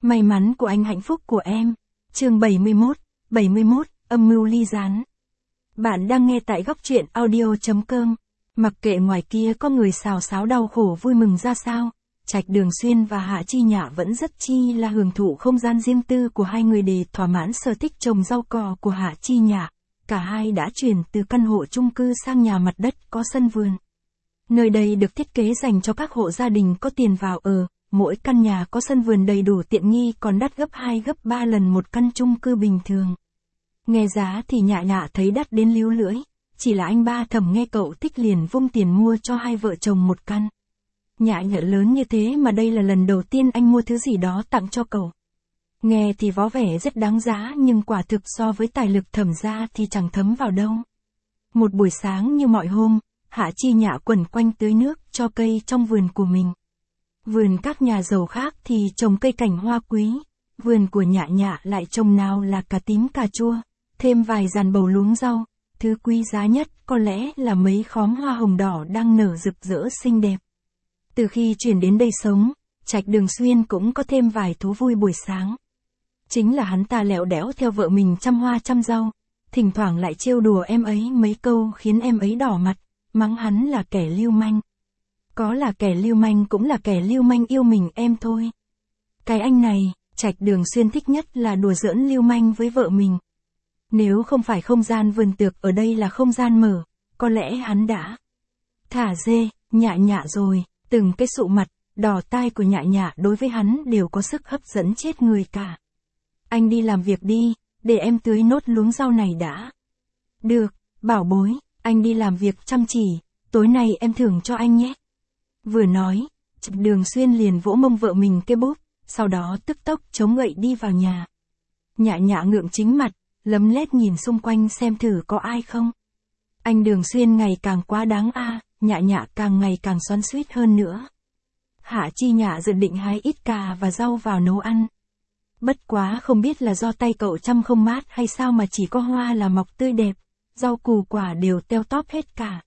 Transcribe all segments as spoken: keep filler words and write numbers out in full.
May mắn của anh hạnh phúc của em. Chương bảy mươi mốt, bảy mươi mốt, âm mưu ly gián. Bạn đang nghe tại góc truyện audio chấm com. Mặc kệ ngoài kia có người xào xáo đau khổ vui mừng ra sao, Trạch Đường Xuyên và Hạ Chi Nhã vẫn rất chi là hưởng thụ không gian riêng tư của hai người để thỏa mãn sở thích trồng rau cỏ của Hạ Chi Nhã. Cả hai đã chuyển từ căn hộ chung cư sang nhà mặt đất có sân vườn. Nơi đây được thiết kế dành cho các hộ gia đình có tiền vào ở, mỗi căn nhà có sân vườn đầy đủ tiện nghi còn đắt gấp hai gấp ba lần một căn chung cư bình thường. Nghe giá thì Nhã Nhã thấy đắt đến líu lưỡi, chỉ là anh ba Thẩm nghe cậu thích liền vung tiền mua cho hai vợ chồng một căn. Nhã Nhã lớn như thế mà đây là lần đầu tiên anh mua thứ gì đó tặng cho cậu. Nghe thì có vẻ rất đáng giá nhưng quả thực so với tài lực Thẩm ra thì chẳng thấm vào đâu. Một buổi sáng như mọi hôm, Hạ Chi Nhã quẩn quanh tưới nước cho cây trong vườn của mình. Vườn các nhà giàu khác thì trồng cây cảnh hoa quý, vườn của Nhã Nhã lại trồng nào là cà tím cà chua, thêm vài dàn bầu luống rau, thứ quý giá nhất có lẽ là mấy khóm hoa hồng đỏ đang nở rực rỡ xinh đẹp. Từ khi chuyển đến đây sống, Trạch Đường Xuyên cũng có thêm vài thú vui buổi sáng. Chính là hắn ta lẹo đẽo theo vợ mình chăm hoa chăm rau, thỉnh thoảng lại trêu đùa em ấy mấy câu khiến em ấy đỏ mặt, mắng hắn là kẻ lưu manh. Có là kẻ lưu manh cũng là kẻ lưu manh yêu mình em thôi. Cái anh này, Trạch Đường Xuyên thích nhất là đùa giỡn lưu manh với vợ mình. Nếu không phải không gian vườn tược ở đây là không gian mở, có lẽ hắn đã thả dê, Nhã Nhã rồi. Từng cái sụ mặt, đỏ tai của Nhã Nhã đối với hắn đều có sức hấp dẫn chết người cả. Anh đi làm việc đi, để em tưới nốt luống rau này đã. Được, bảo bối, anh đi làm việc chăm chỉ, tối nay em thưởng cho anh nhé. Vừa nói, Trạch Đường Xuyên liền vỗ mông vợ mình cái bốp, sau đó tức tốc chống gậy đi vào nhà. Nhã Nhã ngượng chính mặt, lấm lét nhìn xung quanh xem thử có ai không. Anh Đường Xuyên ngày càng quá đáng a, à, Nhã Nhã càng ngày càng xoắn xuýt hơn nữa. Hạ Chi Nhã dự định hái ít cà và rau vào nấu ăn. Bất quá không biết là do tay cậu chăm không mát hay sao mà chỉ có hoa là mọc tươi đẹp, rau củ quả đều teo tóp hết cả.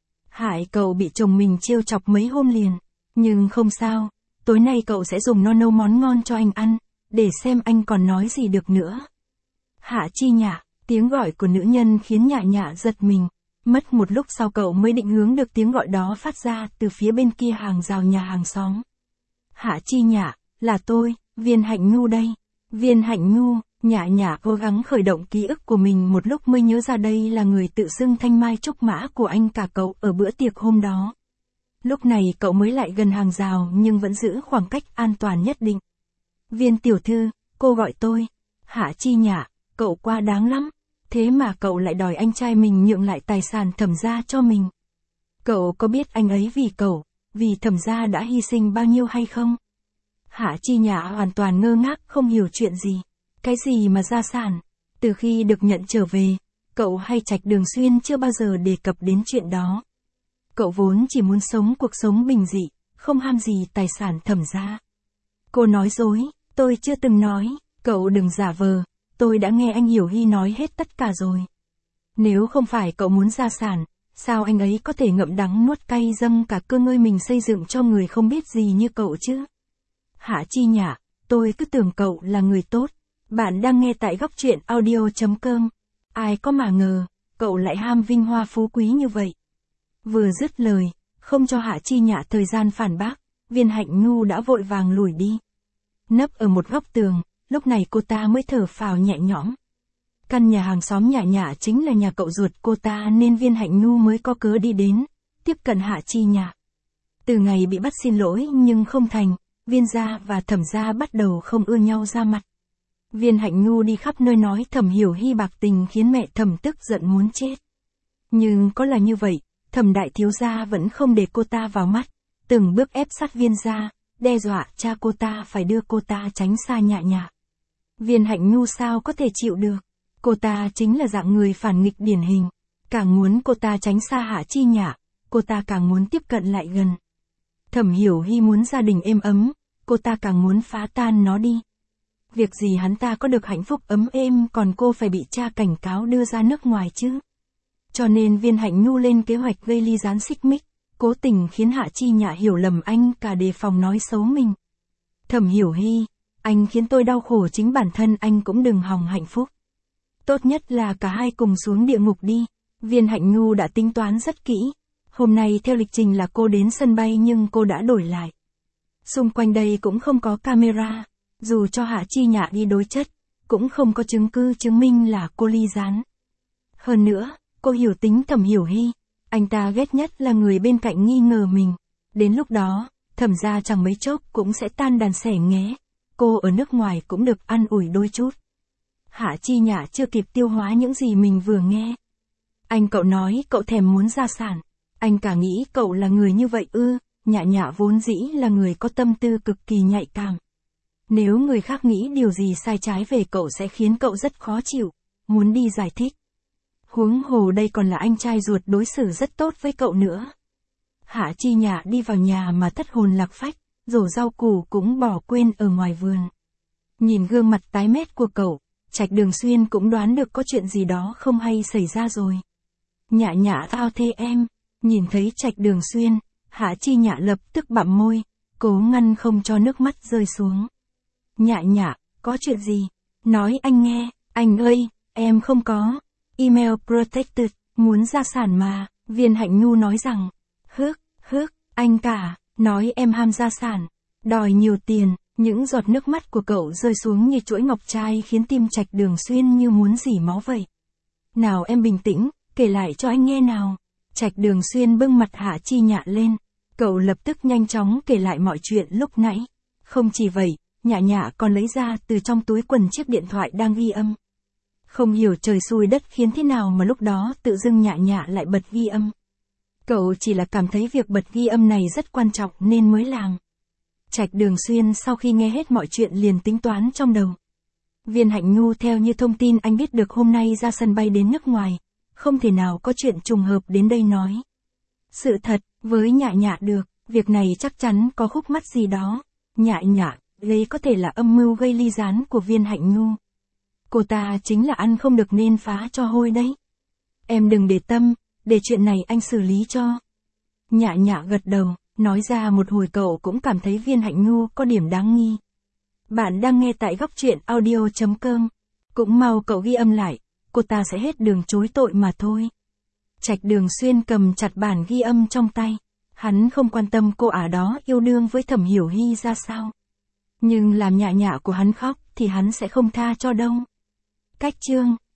Hại cậu bị chồng mình trêu chọc mấy hôm liền, nhưng không sao, tối nay cậu sẽ dùng no nâu món ngon cho anh ăn, để xem anh còn nói gì được nữa. Hạ Chi Nhã, tiếng gọi của nữ nhân khiến Nhã Nhã giật mình. Mất một lúc sau cậu mới định hướng được tiếng gọi đó phát ra từ phía bên kia hàng rào nhà hàng xóm. Hạ Chi Nhã, là tôi, Viên Hạnh Nhu đây. Viên Hạnh Nhu, Nhã Nhã cố gắng khởi động ký ức của mình một lúc mới nhớ ra đây là người tự xưng thanh mai trúc mã của anh cả cậu ở bữa tiệc hôm đó. Lúc này cậu mới lại gần hàng rào nhưng vẫn giữ khoảng cách an toàn nhất định. Viên tiểu thư, cô gọi tôi. Hạ Chi Nhã, cậu quá đáng lắm. Thế mà cậu lại đòi anh trai mình nhượng lại tài sản Thẩm gia cho mình. Cậu có biết anh ấy vì cậu, vì Thẩm gia đã hy sinh bao nhiêu hay không? Hạ Chi Nhã hoàn toàn ngơ ngác không hiểu chuyện gì. Cái gì mà gia sản? Từ khi được nhận trở về, cậu hay Trạch Đường Xuyên chưa bao giờ đề cập đến chuyện đó. Cậu vốn chỉ muốn sống cuộc sống bình dị, không ham gì tài sản Thẩm gia. Cô nói dối, tôi chưa từng nói, cậu đừng giả vờ. Tôi đã nghe anh Hiểu Hy nói hết tất cả rồi. Nếu không phải cậu muốn gia sản, sao anh ấy có thể ngậm đắng nuốt cay dâng cả cơ ngơi mình xây dựng cho người không biết gì như cậu chứ? Hạ Chi Nhã, tôi cứ tưởng cậu là người tốt. Bạn đang nghe tại góc truyện audio chấm com. Ai có mà ngờ, cậu lại ham vinh hoa phú quý như vậy. Vừa dứt lời, không cho Hạ Chi Nhã thời gian phản bác, Viên Hạnh Nhu đã vội vàng lùi đi. Nấp ở một góc tường. Lúc này cô ta mới thở phào nhẹ nhõm. Căn nhà hàng xóm Nhã Nhã chính là nhà cậu ruột cô ta nên Viên Hạnh Nhu mới có cớ đi đến, tiếp cận Hạ Chi Nhã. Từ ngày bị bắt xin lỗi nhưng không thành, Viên gia và Thẩm gia bắt đầu không ưa nhau ra mặt. Viên Hạnh Nhu đi khắp nơi nói Thẩm Hiểu Hy bạc tình khiến mẹ Thẩm tức giận muốn chết. Nhưng có là như vậy, Thẩm đại thiếu gia vẫn không để cô ta vào mắt, từng bước ép sát Viên gia, đe dọa cha cô ta phải đưa cô ta tránh xa Nhã Nhã. Viên Hạnh Nhu sao có thể chịu được, cô ta chính là dạng người phản nghịch điển hình, càng muốn cô ta tránh xa Hạ Chi Nhã, cô ta càng muốn tiếp cận lại gần. Thẩm Hiểu Hy muốn gia đình êm ấm, cô ta càng muốn phá tan nó đi. Việc gì hắn ta có được hạnh phúc ấm êm còn cô phải bị cha cảnh cáo đưa ra nước ngoài chứ. Cho nên Viên Hạnh Nhu lên kế hoạch gây ly gián xích mích, cố tình khiến Hạ Chi Nhã hiểu lầm anh cả đề phòng nói xấu mình. Thẩm Hiểu Hy, Anh khiến tôi đau khổ, chính bản thân anh cũng đừng hòng hạnh phúc. Tốt nhất là cả hai cùng xuống địa ngục đi. Viên Hạnh Nhu đã tính toán rất kỹ. Hôm nay theo lịch trình là cô đến sân bay nhưng cô đã đổi lại. Xung quanh đây cũng không có camera. Dù cho Hạ Chi Nhạ đi đối chất, cũng không có chứng cứ chứng minh là cô ly gián. Hơn nữa, cô hiểu tính Thẩm Hiểu Hy. Anh ta ghét nhất là người bên cạnh nghi ngờ mình. Đến lúc đó, Thẩm gia chẳng mấy chốc cũng sẽ tan đàn xẻ nghé. Cô ở nước ngoài cũng được ăn ủi đôi chút. Hạ Chi Nhạ chưa kịp tiêu hóa những gì mình vừa nghe. Anh cậu nói cậu thèm muốn gia sản. Anh cả nghĩ cậu là người như vậy ư. Nhạ Nhạ vốn dĩ là người có tâm tư cực kỳ nhạy cảm. Nếu người khác nghĩ điều gì sai trái về cậu sẽ khiến cậu rất khó chịu, muốn đi giải thích. Huống hồ đây còn là anh trai ruột đối xử rất tốt với cậu nữa. Hạ Chi Nhạ đi vào nhà mà thất hồn lạc phách, rổ rau củ cũng bỏ quên ở ngoài vườn. Nhìn gương mặt tái mét của cậu, Trạch Đường Xuyên cũng đoán được có chuyện gì đó không hay xảy ra rồi. Nhạ Nhạ tao thê em, nhìn thấy Trạch Đường Xuyên, Hạ Chi Nhạ lập tức bặm môi, cố ngăn không cho nước mắt rơi xuống. Nhạ Nhạ, có chuyện gì? Nói anh nghe, anh ơi, em không có. Email protected, muốn gia sản mà, Viên Hạnh Nhu nói rằng. Hước, hước, anh cả, nói em ham gia sản, đòi nhiều tiền, những giọt nước mắt của cậu rơi xuống như chuỗi ngọc trai khiến tim Trạch Đường Xuyên như muốn rỉ máu vậy. Nào em bình tĩnh, kể lại cho anh nghe nào. Trạch Đường Xuyên bưng mặt Hạ Chi Nhạ lên, cậu lập tức nhanh chóng kể lại mọi chuyện lúc nãy. Không chỉ vậy, Nhạ Nhạ còn lấy ra từ trong túi quần chiếc điện thoại đang ghi âm. Không hiểu trời xui đất khiến thế nào mà lúc đó tự dưng Nhạ Nhạ lại bật ghi âm. Cậu chỉ là cảm thấy việc bật ghi âm này rất quan trọng nên mới làm. Trạch Đường Xuyên sau khi nghe hết mọi chuyện liền tính toán trong đầu. Viên Hạnh Nhu theo như thông tin anh biết được hôm nay ra sân bay đến nước ngoài, không thể nào có chuyện trùng hợp đến đây nói. Sự thật, với Nhạ Nhạ được, việc này chắc chắn có khúc mắc gì đó. Nhạ Nhạ, đây có thể là âm mưu gây ly gián của Viên Hạnh Nhu. Cô ta chính là ăn không được nên phá cho hôi đấy. Em đừng để tâm, để chuyện này anh xử lý cho. Nhạ Nhạ gật đầu, nói ra một hồi cậu cũng cảm thấy Viên Hạnh Nhu có điểm đáng nghi. Bạn đang nghe tại góc truyện audio chấm com. Cũng mau cậu ghi âm lại, cô ta sẽ hết đường chối tội mà thôi. Trạch Đường Xuyên cầm chặt bản ghi âm trong tay. Hắn không quan tâm cô ả đó yêu đương với Thẩm Hiểu Hy ra sao. Nhưng làm Nhạ Nhạ của hắn khóc thì hắn sẽ không tha cho đâu. Cách chương